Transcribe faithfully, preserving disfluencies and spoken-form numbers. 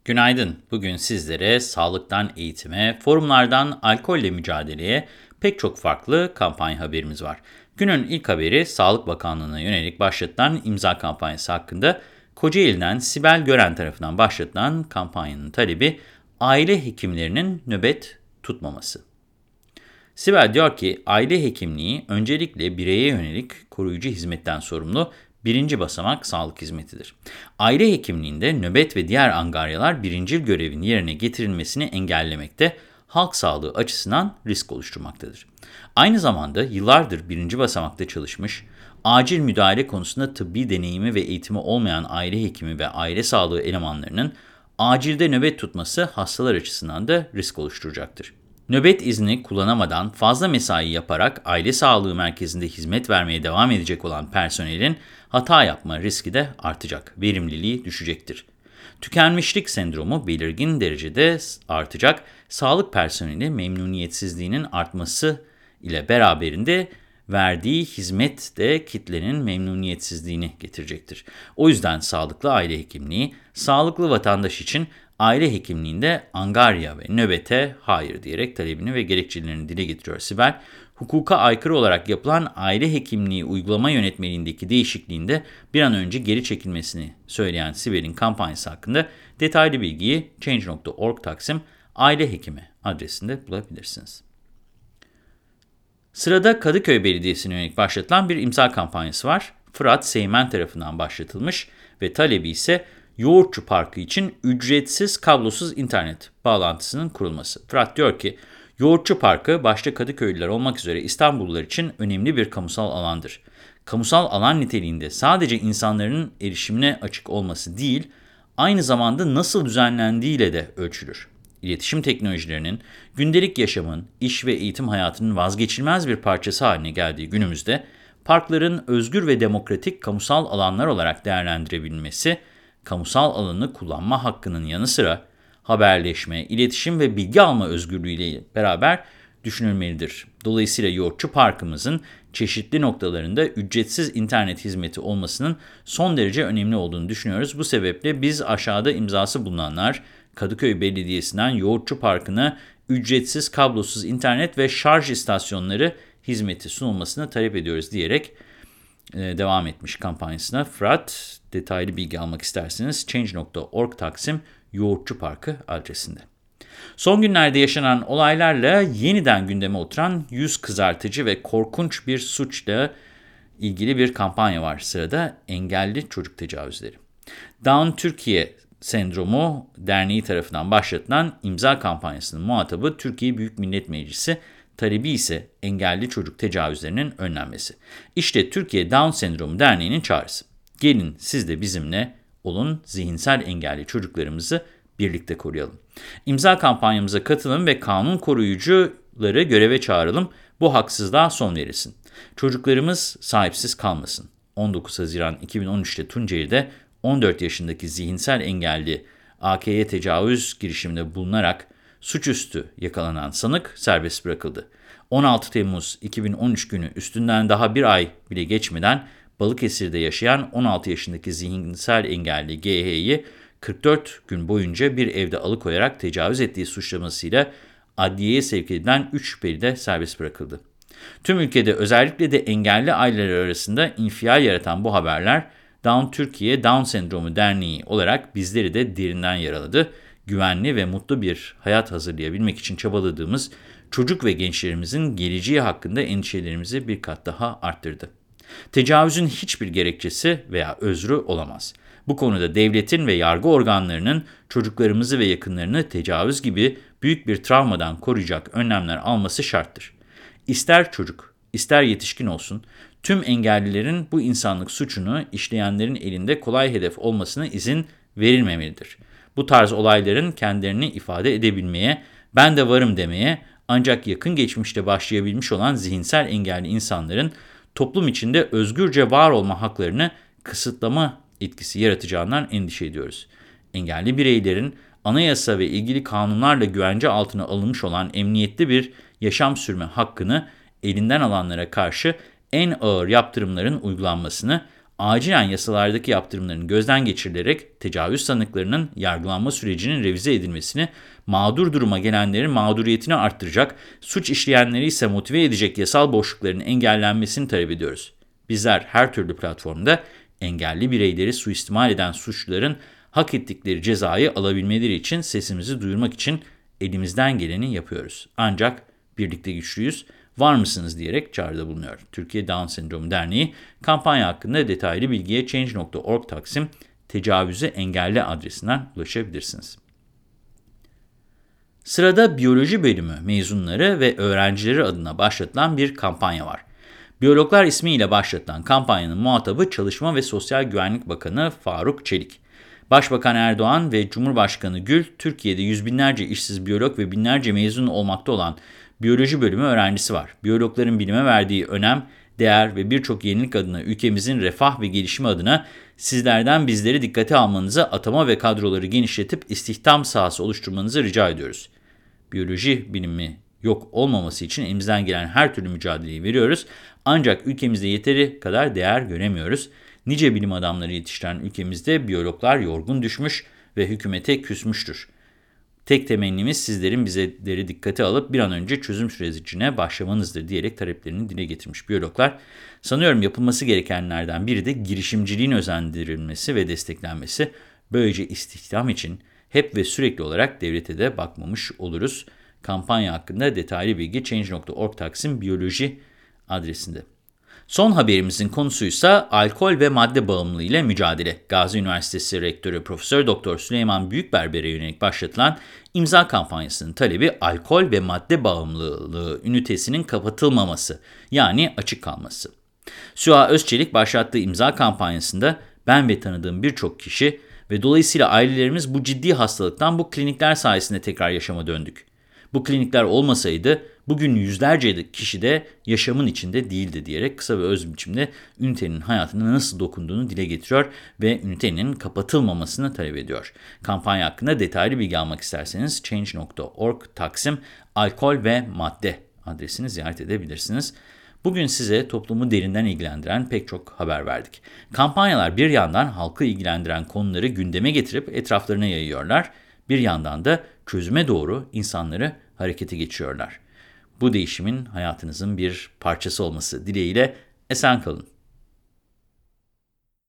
Günaydın. Bugün sizlere sağlıktan eğitime, forumlardan alkolle mücadeleye pek çok farklı kampanya haberimiz var. Günün ilk haberi Sağlık Bakanlığı'na yönelik başlatılan imza kampanyası hakkında. Kocaeli'den Sibel Gören tarafından başlatılan kampanyanın talebi aile hekimlerinin nöbet tutmaması. Sibel diyor ki, aile hekimliği öncelikle bireye yönelik koruyucu hizmetten sorumlu birinci basamak sağlık hizmetidir. Aile hekimliğinde nöbet ve diğer angaryalar birincil görevin yerine getirilmesini engellemekte, halk sağlığı açısından risk oluşturmaktadır. Aynı zamanda yıllardır birinci basamakta çalışmış, acil müdahale konusunda tıbbi deneyimi ve eğitimi olmayan aile hekimi ve aile sağlığı elemanlarının acilde nöbet tutması hastalar açısından da risk oluşturacaktır. Nöbet izni kullanamadan fazla mesai yaparak aile sağlığı merkezinde hizmet vermeye devam edecek olan personelin hata yapma riski de artacak, verimliliği düşecektir. Tükenmişlik sendromu belirgin derecede artacak, sağlık personeli memnuniyetsizliğinin artması ile beraberinde verdiği hizmet de kitlenin memnuniyetsizliğini getirecektir. O yüzden sağlıklı aile hekimliği, sağlıklı vatandaş için aile hekimliğinde angarya ve nöbete hayır diyerek talebini ve gerekçelerini dile getiriyor Sibel. Hukuka aykırı olarak yapılan aile hekimliği uygulama yönetmeliğindeki değişikliğinde bir an önce geri çekilmesini söyleyen Sibel'in kampanyası hakkında detaylı bilgiyi change nokta org taksim aile hekimi adresinde bulabilirsiniz. Sırada Kadıköy Belediyesi'ne yönelik başlatılan bir imza kampanyası var. Fırat Seymen tarafından başlatılmış ve talebi ise Yoğurtçu Parkı için ücretsiz kablosuz internet bağlantısının kurulması. Fırat diyor ki, Yoğurtçu Parkı başta Kadıköylüler olmak üzere İstanbullular için önemli bir kamusal alandır. Kamusal alan niteliğinde sadece insanların erişimine açık olması değil, aynı zamanda nasıl düzenlendiğiyle de ölçülür. İletişim teknolojilerinin gündelik yaşamın, iş ve eğitim hayatının vazgeçilmez bir parçası haline geldiği günümüzde, parkların özgür ve demokratik kamusal alanlar olarak değerlendirebilmesi, kamusal alanı kullanma hakkının yanı sıra haberleşme, iletişim ve bilgi alma özgürlüğüyle beraber düşünülmelidir. Dolayısıyla Yoğurtçu Parkımızın çeşitli noktalarında ücretsiz internet hizmeti olmasının son derece önemli olduğunu düşünüyoruz. Bu sebeple biz aşağıda imzası bulunanlar Kadıköy Belediyesi'nden Yoğurtçu Parkı'na ücretsiz kablosuz internet ve şarj istasyonları hizmeti sunulmasını talep ediyoruz diyerek e, devam etmiş kampanyasına. Fırat, detaylı bilgi almak isterseniz change nokta org taksim Yoğurtçu Parkı adresinde. Son günlerde yaşanan olaylarla yeniden gündeme oturan yüz kızartıcı ve korkunç bir suçla ilgili bir kampanya var sırada, engelli çocuk tecavüzleri. Down Türkiye Sendromu Derneği tarafından başlatılan imza kampanyasının muhatabı Türkiye Büyük Millet Meclisi, talebi ise engelli çocuk tecavüzlerinin önlenmesi. İşte Türkiye Down Sendromu Derneği'nin çağrısı. Gelin siz de bizimle olun, zihinsel engelli çocuklarımızı birlikte koruyalım. İmza kampanyamıza katılın ve kanun koruyucuları göreve çağıralım. Bu haksızlığa son verilsin. Çocuklarımız sahipsiz kalmasın. on dokuz Haziran iki bin on üçte Tunceli'de on dört yaşındaki zihinsel engelli A K'ye tecavüz girişiminde bulunarak suçüstü yakalanan sanık serbest bırakıldı. on altı Temmuz iki bin on üç günü üstünden daha bir ay bile geçmeden Balıkesir'de yaşayan on altı yaşındaki zihinsel engelli G H'yi kırk dört gün boyunca bir evde alıkoyarak tecavüz ettiği suçlamasıyla adliyeye sevk edilen üç şüpheli de serbest bırakıldı. Tüm ülkede özellikle de engelli aileler arasında infial yaratan bu haberler Down Türkiye Down Sendromu Derneği olarak bizleri de derinden yaraladı. Güvenli ve mutlu bir hayat hazırlayabilmek için çabaladığımız çocuk ve gençlerimizin geleceği hakkında endişelerimizi bir kat daha arttırdı. Tecavüzün hiçbir gerekçesi veya özrü olamaz. Bu konuda devletin ve yargı organlarının çocuklarımızı ve yakınlarını tecavüz gibi büyük bir travmadan koruyacak önlemler alması şarttır. İster çocuk, ister yetişkin olsun, tüm engellilerin bu insanlık suçunu işleyenlerin elinde kolay hedef olmasına izin verilmemelidir. Bu tarz olayların kendilerini ifade edebilmeye, ben de varım demeye, ancak yakın geçmişte başlayabilmiş olan zihinsel engelli insanların toplum içinde özgürce var olma haklarını kısıtlama etkisi yaratacağından endişe ediyoruz. Engelli bireylerin anayasa ve ilgili kanunlarla güvence altına alınmış olan emniyetli bir yaşam sürme hakkını elinden alanlara karşı en ağır yaptırımların uygulanmasını, acilen yasalardaki yaptırımların gözden geçirilerek tecavüz sanıklarının yargılanma sürecinin revize edilmesini, mağdur duruma gelenlerin mağduriyetini arttıracak, suç işleyenleri ise motive edecek yasal boşlukların engellenmesini talep ediyoruz. Bizler her türlü platformda engelli bireyleri suistimal eden suçluların hak ettikleri cezayı alabilmeleri için sesimizi duyurmak için elimizden geleni yapıyoruz. Ancak birlikte güçlüyüz, var mısınız diyerek çağrıda bulunuyor. Türkiye Down Sendromu Derneği kampanya hakkında detaylı bilgiye change nokta org taksim tecavüzü engelli adresinden ulaşabilirsiniz. Sırada biyoloji bölümü mezunları ve öğrencileri adına başlatılan bir kampanya var. Biyologlar ismiyle başlatılan kampanyanın muhatabı Çalışma ve Sosyal Güvenlik Bakanı Faruk Çelik. Başbakan Erdoğan ve Cumhurbaşkanı Gül, Türkiye'de yüz binlerce işsiz biyolog ve binlerce mezun olmakta olan biyoloji bölümü öğrencisi var. Biyologların bilime verdiği önem, değer ve birçok yenilik adına ülkemizin refah ve gelişimi adına sizlerden bizleri dikkate almanızı, atama ve kadroları genişletip istihdam sahası oluşturmanızı rica ediyoruz. Biyoloji bilimi yok olmaması için elimizden gelen her türlü mücadeleyi veriyoruz. Ancak ülkemizde yeteri kadar değer göremiyoruz. Nice bilim adamları yetiştiren ülkemizde biyologlar yorgun düşmüş ve hükümete küsmüştür. Tek temennimiz sizlerin bizleri dikkate alıp bir an önce çözüm sürecine başlamanızdır diyerek taleplerini dile getirmiş biyologlar. Sanıyorum yapılması gerekenlerden biri de girişimciliğin özendirilmesi ve desteklenmesi. Böylece istihdam için hep ve sürekli olarak devlete de bakmamış oluruz. Kampanya hakkında detaylı bilgi change nokta org taksim biyoloji adresinde. Son haberimizin konusuysa alkol ve madde bağımlılığı ile mücadele. Gazi Üniversitesi Rektörü Profesör Doktor Süleyman Büyükberber'e yönelik başlatılan imza kampanyasının talebi alkol ve madde bağımlılığı ünitesinin kapatılmaması, yani açık kalması. Süha Özçelik başlattığı imza kampanyasında ben ve tanıdığım birçok kişi ve dolayısıyla ailelerimiz bu ciddi hastalıktan bu klinikler sayesinde tekrar yaşama döndük. Bu klinikler olmasaydı bugün yüzlerce kişi de yaşamın içinde değildi diyerek kısa ve öz biçimde ünitenin hayatına nasıl dokunduğunu dile getiriyor ve ünitenin kapatılmamasını talep ediyor. Kampanya hakkında detaylı bilgi almak isterseniz change nokta org taksim alkol ve madde adresini ziyaret edebilirsiniz. Bugün size toplumu derinden ilgilendiren pek çok haber verdik. Kampanyalar bir yandan halkı ilgilendiren konuları gündeme getirip etraflarına yayıyorlar. Bir yandan da çözüme doğru insanları harekete geçiriyorlar. Bu değişimin hayatınızın bir parçası olması dileğiyle esen kalın.